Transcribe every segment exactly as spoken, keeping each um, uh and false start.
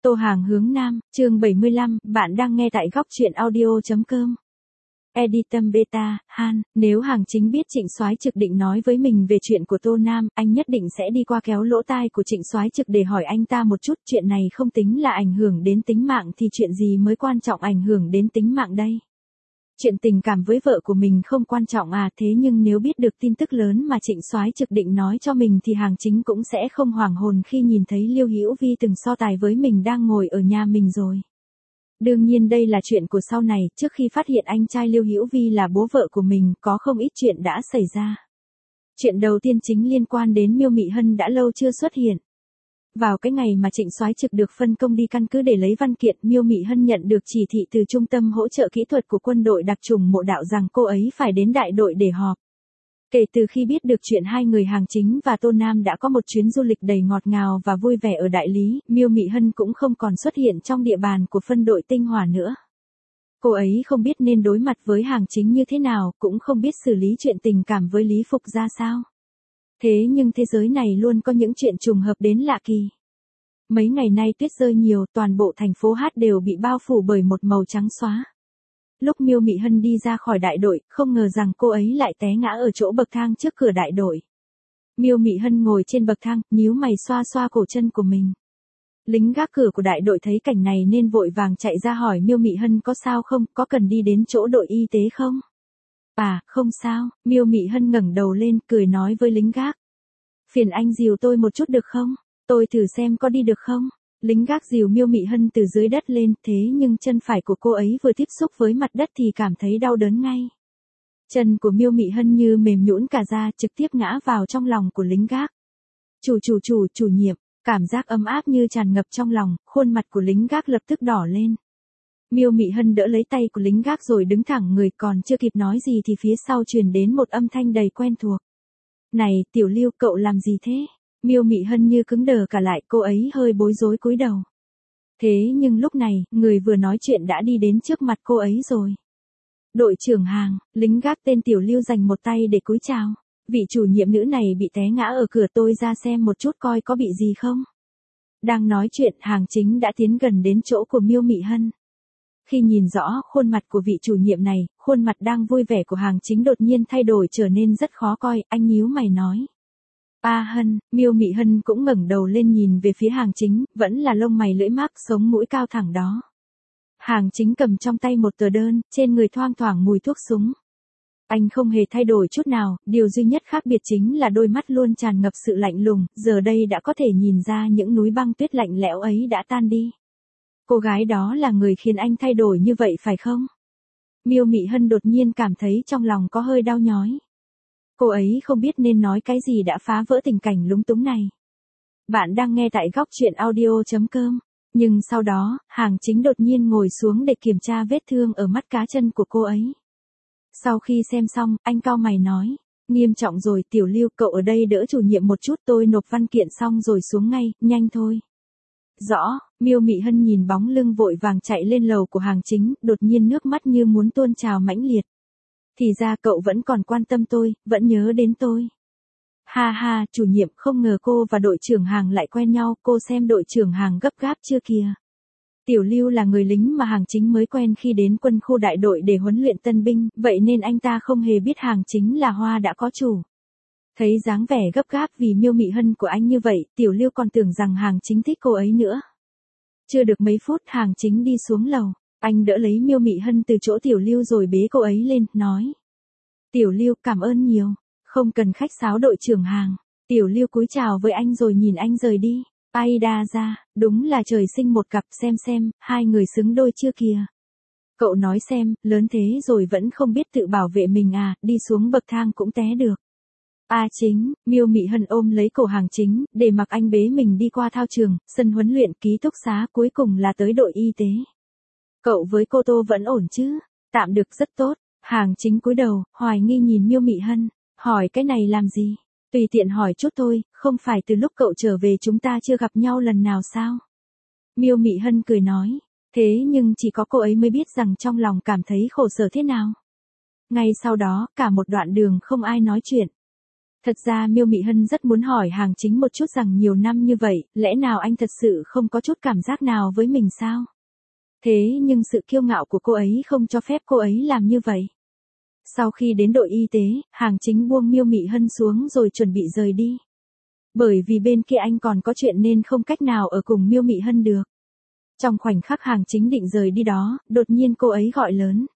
Tô Hàng hướng Nam, chương bảy mươi lăm, bạn đang nghe tại góc truyện audio.com. Editum Beta, Han, nếu Hàng Chính biết Trịnh Soái Trực định nói với mình về chuyện của Tô Nam, anh nhất định sẽ đi qua kéo lỗ tai của Trịnh Soái Trực để hỏi anh ta một chút, chuyện này không tính là ảnh hưởng đến tính mạng thì chuyện gì mới quan trọng ảnh hưởng đến tính mạng đây? Chuyện tình cảm với vợ của mình không quan trọng à, thế nhưng nếu biết được tin tức lớn mà Trịnh Soái Trực định nói cho mình thì Hàng Chính cũng sẽ không hoảng hồn khi nhìn thấy Liêu Hữu Vi từng so tài với mình đang ngồi ở nhà mình rồi. Đương nhiên đây là chuyện của sau này, trước khi phát hiện anh trai Liêu Hữu Vi là bố vợ của mình, có không ít chuyện đã xảy ra. Chuyện đầu tiên chính liên quan đến Miêu Mị Hân đã lâu chưa xuất hiện. Vào cái ngày mà Trịnh Soái Trực được phân công đi căn cứ để lấy văn kiện, Miêu Mị Hân nhận được chỉ thị từ Trung tâm hỗ trợ kỹ thuật của quân đội đặc chủng Mộ Đạo rằng cô ấy phải đến đại đội để họp. Kể từ khi biết được chuyện hai người Hàng Chính và Tô Nam đã có một chuyến du lịch đầy ngọt ngào và vui vẻ ở đại lý, Miêu Mị Hân cũng không còn xuất hiện trong địa bàn của phân đội tinh hỏa nữa. Cô ấy không biết nên đối mặt với Hàng Chính như thế nào, cũng không biết xử lý chuyện tình cảm với Lý Phục ra sao. Thế nhưng thế giới này luôn có những chuyện trùng hợp đến lạ kỳ. Mấy ngày nay tuyết rơi nhiều, toàn bộ thành phố Hát đều bị bao phủ bởi một màu trắng xóa. Lúc Miêu Mị Hân đi ra khỏi đại đội, không ngờ rằng cô ấy lại té ngã ở chỗ bậc thang trước cửa đại đội. Miêu Mị Hân ngồi trên bậc thang, nhíu mày xoa xoa cổ chân của mình. Lính gác cửa của đại đội thấy cảnh này nên vội vàng chạy ra hỏi Miêu Mị Hân có sao không, có cần đi đến chỗ đội y tế không? À, không sao, Miêu Mị Hân ngẩng đầu lên, cười nói với lính gác. Phiền anh dìu tôi một chút được không? Tôi thử xem có đi được không? Lính gác dìu Miêu Mị Hân từ dưới đất lên, thế nhưng chân phải của cô ấy vừa tiếp xúc với mặt đất thì cảm thấy đau đớn ngay. Chân của Miêu Mị Hân như mềm nhũn cả ra, trực tiếp ngã vào trong lòng của lính gác. Chủ chủ chủ, chủ nhiệm, cảm giác ấm áp như tràn ngập trong lòng, khuôn mặt của lính gác lập tức đỏ lên. Miêu Mị Hân đỡ lấy tay của lính gác rồi đứng thẳng người, còn chưa kịp nói gì thì phía sau truyền đến một âm thanh đầy quen thuộc. Này, Tiểu Lưu, cậu làm gì thế? Miêu Mị Hân như cứng đờ cả lại, cô ấy hơi bối rối cúi đầu. Thế nhưng lúc này, người vừa nói chuyện đã đi đến trước mặt cô ấy rồi. Đội trưởng Hàng, lính gác tên Tiểu Lưu dành một tay để cúi chào. Vị chủ nhiệm nữ này bị té ngã ở cửa, tôi ra xem một chút coi có bị gì không. Đang nói chuyện, Hàng Chính đã tiến gần đến chỗ của Miêu Mị Hân. Khi nhìn rõ khuôn mặt của vị chủ nhiệm này, khuôn mặt đang vui vẻ của Hàng Chính đột nhiên thay đổi trở nên rất khó coi, anh nhíu mày nói. A Hân, Miêu Mị Hân cũng ngẩng đầu lên nhìn về phía Hàng Chính, vẫn là lông mày lưỡi mắc, sống mũi cao thẳng đó. Hàng Chính cầm trong tay một tờ đơn, trên người thoang thoảng mùi thuốc súng. Anh không hề thay đổi chút nào, điều duy nhất khác biệt chính là đôi mắt luôn tràn ngập sự lạnh lùng, giờ đây đã có thể nhìn ra những núi băng tuyết lạnh lẽo ấy đã tan đi. Cô gái đó là người khiến anh thay đổi như vậy phải không? Miêu Mị Hân đột nhiên cảm thấy trong lòng có hơi đau nhói. Cô ấy không biết nên nói cái gì đã phá vỡ tình cảnh lúng túng này. Bạn đang nghe tại góc truyện audio.com. Nhưng sau đó, Hàng Chính đột nhiên ngồi xuống để kiểm tra vết thương ở mắt cá chân của cô ấy. Sau khi xem xong, anh cau mày nói. Nghiêm trọng rồi, Tiểu Lưu, cậu ở đây đỡ chủ nhiệm một chút, tôi nộp văn kiện xong rồi xuống ngay, nhanh thôi. Rõ, Miêu Mị Hân nhìn bóng lưng vội vàng chạy lên lầu của Hàng Chính, đột nhiên nước mắt như muốn tuôn trào mãnh liệt. Thì ra cậu vẫn còn quan tâm tôi, vẫn nhớ đến tôi. Ha ha, chủ nhiệm, không ngờ cô và đội trưởng Hàng lại quen nhau, cô xem đội trưởng Hàng gấp gáp chưa kìa. Tiểu Lưu là người lính mà Hàng Chính mới quen khi đến quân khu đại đội để huấn luyện tân binh, vậy nên anh ta không hề biết Hàng Chính là hoa đã có chủ. Thấy dáng vẻ gấp gáp vì Miêu Mị Hân của anh như vậy, Tiểu Lưu còn tưởng rằng Hàng Chính thích cô ấy nữa. Chưa được mấy phút, Hàng Chính đi xuống lầu. Anh đỡ lấy Miêu Mị Hân từ chỗ Tiểu Lưu rồi bế cô ấy lên, nói. Tiểu Lưu, cảm ơn nhiều. Không cần khách sáo đội trưởng Hàng. Tiểu Lưu cúi chào với anh rồi nhìn anh rời đi. Ai đa ra, đúng là trời sinh một cặp, xem xem, hai người xứng đôi chưa kìa. Cậu nói xem, lớn thế rồi vẫn không biết tự bảo vệ mình à, đi xuống bậc thang cũng té được. A Chính, Miêu Mị Hân ôm lấy cổ Hàng Chính, để mặc anh bế mình đi qua thao trường, sân huấn luyện, ký túc xá, cuối cùng là tới đội y tế. Cậu với cô Tô vẫn ổn chứ? Tạm được, rất tốt. Hàng Chính cúi đầu, hoài nghi nhìn Miêu Mị Hân, hỏi cái này làm gì? Tùy tiện hỏi chút thôi, không phải từ lúc cậu trở về chúng ta chưa gặp nhau lần nào sao? Miêu Mị Hân cười nói, thế nhưng chỉ có cô ấy mới biết rằng trong lòng cảm thấy khổ sở thế nào. Ngay sau đó, cả một đoạn đường không ai nói chuyện. Thật ra Miêu Mị Hân rất muốn hỏi Hàng Chính một chút rằng nhiều năm như vậy, lẽ nào anh thật sự không có chút cảm giác nào với mình sao? Thế nhưng sự kiêu ngạo của cô ấy không cho phép cô ấy làm như vậy. Sau khi đến đội y tế, Hàng Chính buông Miêu Mị Hân xuống rồi chuẩn bị rời đi. Bởi vì bên kia anh còn có chuyện nên không cách nào ở cùng Miêu Mị Hân được. Trong khoảnh khắc Hàng Chính định rời đi đó, đột nhiên cô ấy gọi lớn.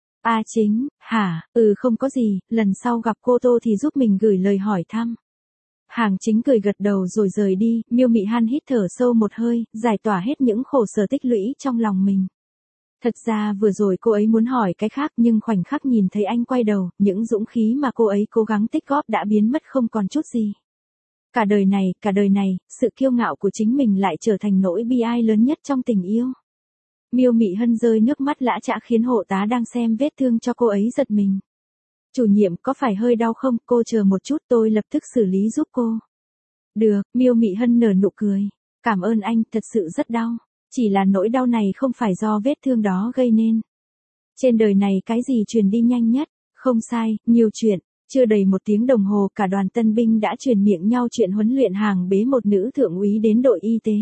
A Chính, hả, ừ không có gì, lần sau gặp cô Tô thì giúp mình gửi lời hỏi thăm. Hàng Chính cười gật đầu rồi rời đi, Miêu Mị Hân hít thở sâu một hơi, giải tỏa hết những khổ sở tích lũy trong lòng mình. Thật ra vừa rồi cô ấy muốn hỏi cái khác nhưng khoảnh khắc nhìn thấy anh quay đầu, những dũng khí mà cô ấy cố gắng tích góp đã biến mất không còn chút gì. Cả đời này, cả đời này, sự kiêu ngạo của chính mình lại trở thành nỗi bi ai lớn nhất trong tình yêu. Miêu Mị Hân rơi nước mắt lã chã khiến hộ tá đang xem vết thương cho cô ấy giật mình. Chủ nhiệm có phải hơi đau không, cô chờ một chút tôi lập tức xử lý giúp cô. Được, Miêu Mị Hân nở nụ cười. Cảm ơn anh, thật sự rất đau. Chỉ là nỗi đau này không phải do vết thương đó gây nên. Trên đời này cái gì truyền đi nhanh nhất? Không sai, nhiều chuyện. Chưa đầy một tiếng đồng hồ cả đoàn tân binh đã truyền miệng nhau chuyện huấn luyện Hàng bế một nữ thượng úy đến đội y tế.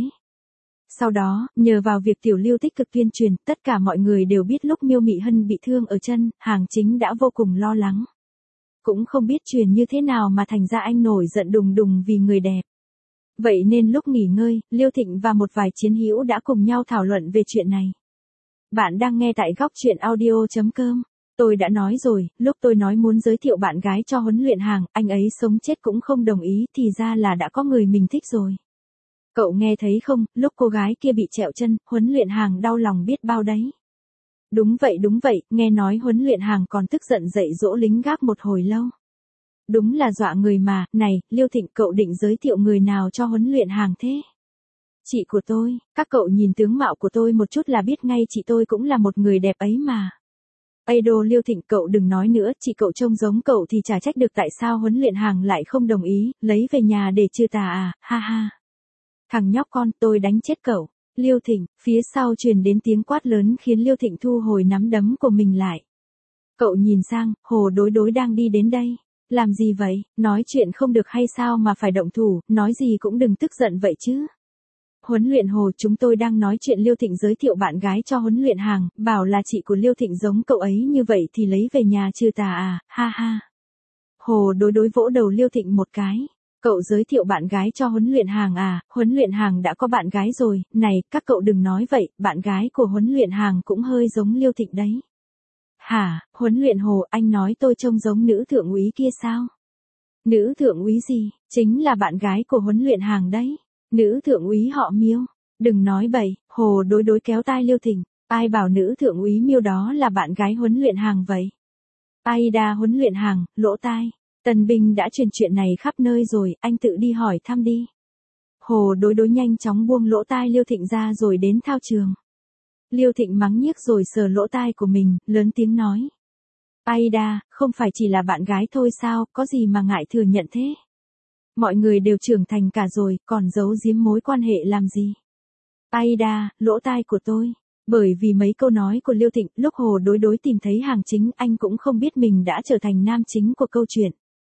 Sau đó, nhờ vào việc Tiểu Lưu tích cực tuyên truyền, tất cả mọi người đều biết lúc Miêu Mị Hân bị thương ở chân, Hàng Chính đã vô cùng lo lắng. Cũng không biết truyền như thế nào mà thành ra anh nổi giận đùng đùng vì người đẹp. Vậy nên lúc nghỉ ngơi, Liêu Thịnh và một vài chiến hữu đã cùng nhau thảo luận về chuyện này. Bạn đang nghe tại góc truyện audio chấm com. Tôi đã nói rồi, lúc tôi nói muốn giới thiệu bạn gái cho huấn luyện Hàng, anh ấy sống chết cũng không đồng ý, thì ra là đã có người mình thích rồi. Cậu nghe thấy không, lúc cô gái kia bị trẹo chân, huấn luyện Hàng đau lòng biết bao đấy. Đúng vậy đúng vậy, nghe nói huấn luyện Hàng còn tức giận dạy dỗ lính gác một hồi lâu. Đúng là dọa người mà, này, Liêu Thịnh cậu định giới thiệu người nào cho huấn luyện Hàng thế? Chị của tôi, các cậu nhìn tướng mạo của tôi một chút là biết ngay chị tôi cũng là một người đẹp ấy mà. Ây đô Liêu Thịnh cậu đừng nói nữa, chị cậu trông giống cậu thì chả trách được tại sao huấn luyện Hàng lại không đồng ý, lấy về nhà để trừ tà à, ha ha. Thằng nhóc con, tôi đánh chết cậu. Liêu Thịnh, phía sau truyền đến tiếng quát lớn khiến Liêu Thịnh thu hồi nắm đấm của mình lại. Cậu nhìn sang, Hồ Đối Đối đang đi đến đây. Làm gì vậy, nói chuyện không được hay sao mà phải động thủ, nói gì cũng đừng tức giận vậy chứ. Huấn luyện Hồ, chúng tôi đang nói chuyện. Liêu Thịnh giới thiệu bạn gái cho huấn luyện Hàng, bảo là chị của Liêu Thịnh giống cậu ấy như vậy thì lấy về nhà trừ tà à, ha ha. Hồ Đối Đối vỗ đầu Liêu Thịnh một cái. Cậu giới thiệu bạn gái cho huấn luyện Hàng à, huấn luyện Hàng đã có bạn gái rồi, này, các cậu đừng nói vậy, bạn gái của huấn luyện Hàng cũng hơi giống Liêu Thịnh đấy. Hả, huấn luyện Hồ, anh nói tôi trông giống nữ thượng úy kia sao? Nữ thượng úy gì, chính là bạn gái của huấn luyện Hàng đấy. Nữ thượng úy họ Miêu. Đừng nói bậy, Hồ Đối Đối kéo tai Liêu Thịnh. Ai bảo nữ thượng úy Miêu đó là bạn gái huấn luyện Hàng vậy? Ai đa huấn luyện Hàng, lỗ tai. Tân binh đã truyền chuyện này khắp nơi rồi, anh tự đi hỏi thăm đi. Hồ Đối Đối nhanh chóng buông lỗ tai Liêu Thịnh ra rồi đến thao trường. Liêu Thịnh mắng nhiếc rồi sờ lỗ tai của mình, lớn tiếng nói. Ai đa, không phải chỉ là bạn gái thôi sao, có gì mà ngại thừa nhận thế? Mọi người đều trưởng thành cả rồi, còn giấu giếm mối quan hệ làm gì? Ai đa, lỗ tai của tôi. Bởi vì mấy câu nói của Liêu Thịnh, lúc Hồ Đối Đối tìm thấy Hàng Chính, anh cũng không biết mình đã trở thành nam chính của câu chuyện.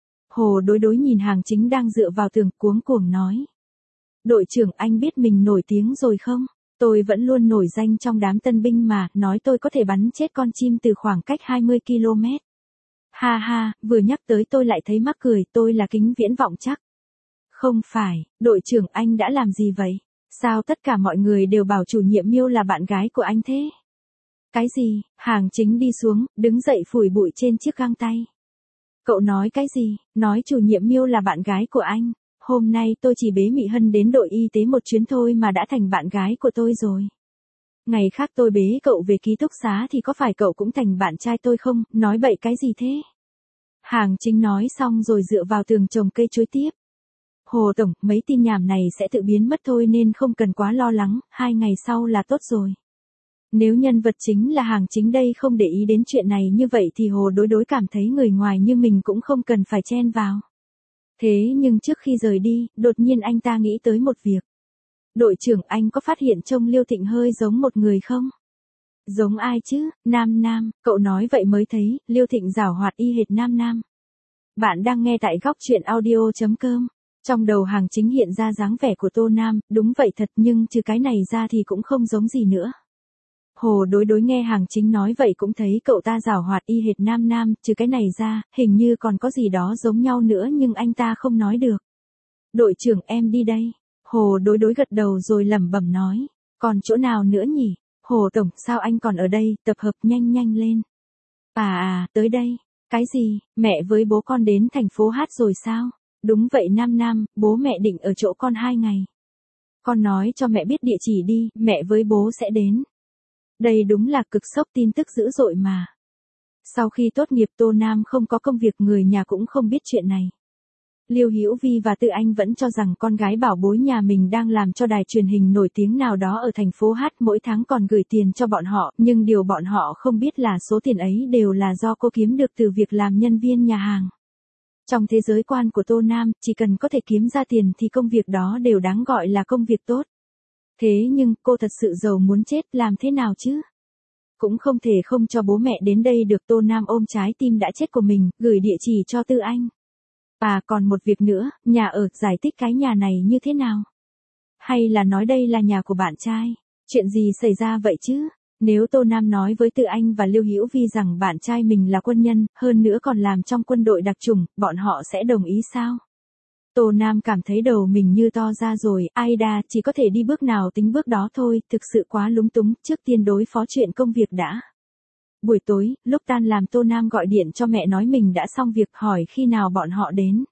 Hồ Đối Đối nhìn Hàng Chính đang dựa vào tường cuống cuồng nói. Đội trưởng, anh biết mình nổi tiếng rồi không? Tôi vẫn luôn nổi danh trong đám tân binh mà, nói tôi có thể bắn chết con chim từ khoảng cách hai mươi ki lô mét. Ha ha, vừa nhắc tới tôi lại thấy mắc cười, tôi là Kính Viễn Vọng chắc. Không phải, đội trưởng anh đã làm gì vậy? Sao tất cả mọi người đều bảo chủ nhiệm Miêu là bạn gái của anh thế? Cái gì? Hàng Chính đi xuống, đứng dậy phủi bụi trên chiếc găng tay. Cậu nói cái gì? Nói chủ nhiệm Miêu là bạn gái của anh. Hôm nay tôi chỉ bế Mị Hân đến đội y tế một chuyến thôi mà đã thành bạn gái của tôi rồi. Ngày khác tôi bế cậu về ký túc xá thì có phải cậu cũng thành bạn trai tôi không? Nói bậy cái gì thế? Hàng Chính nói xong rồi dựa vào tường trồng cây chuối tiếp. Hồ Tổng, mấy tin nhảm này sẽ tự biến mất thôi nên không cần quá lo lắng, hai ngày sau là tốt rồi. Nếu nhân vật chính là Hàng Chính đây không để ý đến chuyện này như vậy thì Hồ Đối Đối cảm thấy người ngoài như mình cũng không cần phải chen vào. Thế nhưng trước khi rời đi, đột nhiên anh ta nghĩ tới một việc. Đội trưởng, anh có phát hiện trông Liêu Thịnh hơi giống một người không? Giống ai chứ? Nam Nam, cậu nói vậy mới thấy, Liêu Thịnh giảo hoạt y hệt Nam Nam. Bạn đang nghe tại góc chuyện audio chấm com. Trong đầu Hàng Chính hiện ra dáng vẻ của Tô Nam, đúng vậy thật, nhưng trừ cái này ra thì cũng không giống gì nữa. Hồ Đối Đối nghe Hàng Chính nói vậy cũng thấy cậu ta giảo hoạt y hệt Nam Nam, trừ cái này ra, hình như còn có gì đó giống nhau nữa nhưng anh ta không nói được. Đội trưởng em đi đây. Hồ Đối Đối gật đầu rồi lẩm bẩm nói. Còn chỗ nào nữa nhỉ? Hồ Tổng, sao anh còn ở đây, tập hợp nhanh nhanh lên. À à, tới đây. Cái gì, mẹ với bố con đến thành phố Hát rồi sao? Đúng vậy Nam Nam, bố mẹ định ở chỗ con hai ngày. Con nói cho mẹ biết địa chỉ đi, mẹ với bố sẽ đến. Đây đúng là cực sốc tin tức dữ dội mà. Sau khi tốt nghiệp Tô Nam không có công việc, người nhà cũng không biết chuyện này. Liêu Hữu Vi và Tư Anh vẫn cho rằng con gái bảo bối nhà mình đang làm cho đài truyền hình nổi tiếng nào đó ở thành phố Hát, mỗi tháng còn gửi tiền cho bọn họ, nhưng điều bọn họ không biết là số tiền ấy đều là do cô kiếm được từ việc làm nhân viên nhà hàng. Trong thế giới quan của Tô Nam, chỉ cần có thể kiếm ra tiền thì công việc đó đều đáng gọi là công việc tốt. Thế nhưng, cô thật sự giàu muốn chết, làm thế nào chứ? Cũng không thể không cho bố mẹ đến đây được. Tô Nam ôm trái tim đã chết của mình, gửi địa chỉ cho Tư Anh. À còn một việc nữa, nhà ở, giải thích cái nhà này như thế nào? Hay là nói đây là nhà của bạn trai? Chuyện gì xảy ra vậy chứ? Nếu Tô Nam nói với Tư Anh và Liêu Hữu Vi rằng bạn trai mình là quân nhân, hơn nữa còn làm trong quân đội đặc chủng, bọn họ sẽ đồng ý sao? Tô Nam cảm thấy đầu mình như to ra rồi, Aida chỉ có thể đi bước nào tính bước đó thôi, thực sự quá lúng túng, trước tiên đối phó chuyện công việc đã. Buổi tối, lúc tan làm Tô Nam gọi điện cho mẹ nói mình đã xong việc, hỏi khi nào bọn họ đến.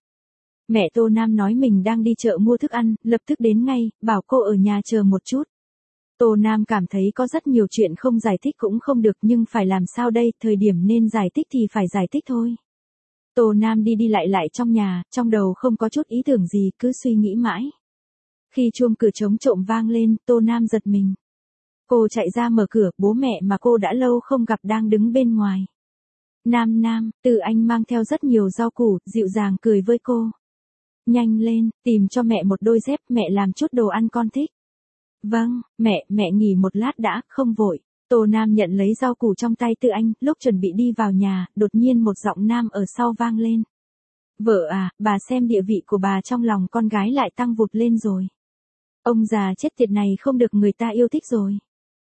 Mẹ Tô Nam nói mình đang đi chợ mua thức ăn, lập tức đến ngay, bảo cô ở nhà chờ một chút. Tô Nam cảm thấy có rất nhiều chuyện không giải thích cũng không được, nhưng phải làm sao đây, thời điểm nên giải thích thì phải giải thích thôi. Tô Nam đi đi lại lại trong nhà, trong đầu không có chút ý tưởng gì, cứ suy nghĩ mãi. Khi chuông cửa trống trộm vang lên, Tô Nam giật mình. Cô chạy ra mở cửa, bố mẹ mà cô đã lâu không gặp đang đứng bên ngoài. Nam Nam, Tư Anh mang theo rất nhiều rau củ, dịu dàng cười với cô. Nhanh lên, tìm cho mẹ một đôi dép, mẹ làm chút đồ ăn con thích. Vâng, mẹ, mẹ nghỉ một lát đã, không vội. Tô Nam nhận lấy rau củ trong tay Tư Anh, lúc chuẩn bị đi vào nhà, đột nhiên một giọng nam ở sau vang lên. Vợ à, bà xem địa vị của bà trong lòng con gái lại tăng vụt lên rồi. Ông già chết tiệt này không được người ta yêu thích rồi.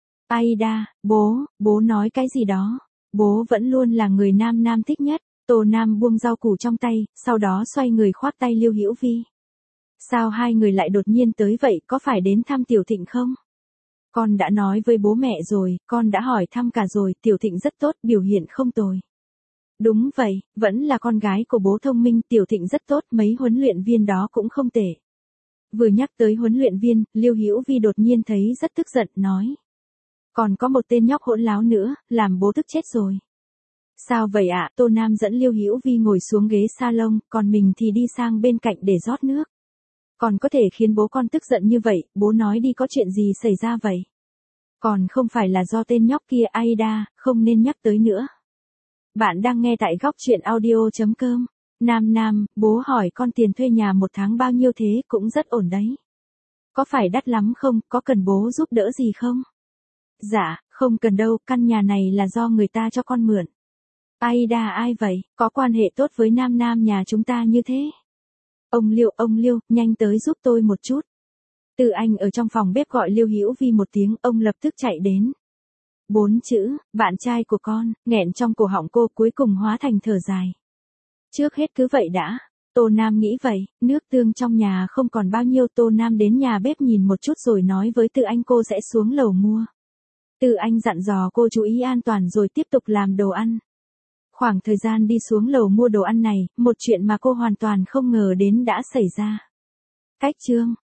Aida, bố, bố nói cái gì đó. Bố vẫn luôn là người Nam Nam thích nhất. Tô Nam buông rau củ trong tay, sau đó xoay người khoác tay Liêu Hữu Vi. Sao hai người lại đột nhiên tới vậy, có phải đến thăm Tiểu Thịnh không? Con đã nói với bố mẹ rồi, con đã hỏi thăm cả rồi, Tiểu Thịnh rất tốt, biểu hiện không tồi. Đúng vậy, vẫn là con gái của bố thông minh, Tiểu Thịnh rất tốt, mấy huấn luyện viên đó cũng không tệ. Vừa nhắc tới huấn luyện viên, Liêu Hữu Vi đột nhiên thấy rất tức giận, nói. Còn có một tên nhóc hỗn láo nữa, làm bố tức chết rồi. Sao vậy ạ? À? Tô Nam dẫn Liêu Hữu Vi ngồi xuống ghế salon, còn mình thì đi sang bên cạnh để rót nước. Còn có thể khiến bố con tức giận như vậy, bố nói đi, có chuyện gì xảy ra vậy? Còn không phải là do tên nhóc kia, Aida, không nên nhắc tới nữa. Bạn đang nghe tại góc chuyện audio chấm com. Nam Nam, bố hỏi con tiền thuê nhà một tháng bao nhiêu thế, cũng rất ổn đấy. Có phải đắt lắm không, có cần bố giúp đỡ gì không? Dạ, không cần đâu, căn nhà này là do người ta cho con mượn. Aida ai vậy, có quan hệ tốt với Nam Nam nhà chúng ta như thế? Ông Liêu, ông Liêu, nhanh tới giúp tôi một chút. Tư Anh ở trong phòng bếp gọi Liêu Hữu Vi một tiếng, ông lập tức chạy đến. Bốn chữ, bạn trai của con, nghẹn trong cổ họng cô, cuối cùng hóa thành thở dài. Trước hết cứ vậy đã. Tô Nam nghĩ vậy, nước tương trong nhà không còn bao nhiêu. Tô Nam đến nhà bếp nhìn một chút rồi nói với Tư Anh cô sẽ xuống lầu mua. Tư Anh dặn dò cô chú ý an toàn rồi tiếp tục làm đồ ăn. Khoảng thời gian đi xuống lầu mua đồ ăn này, một chuyện mà cô hoàn toàn không ngờ đến đã xảy ra. Cách chương,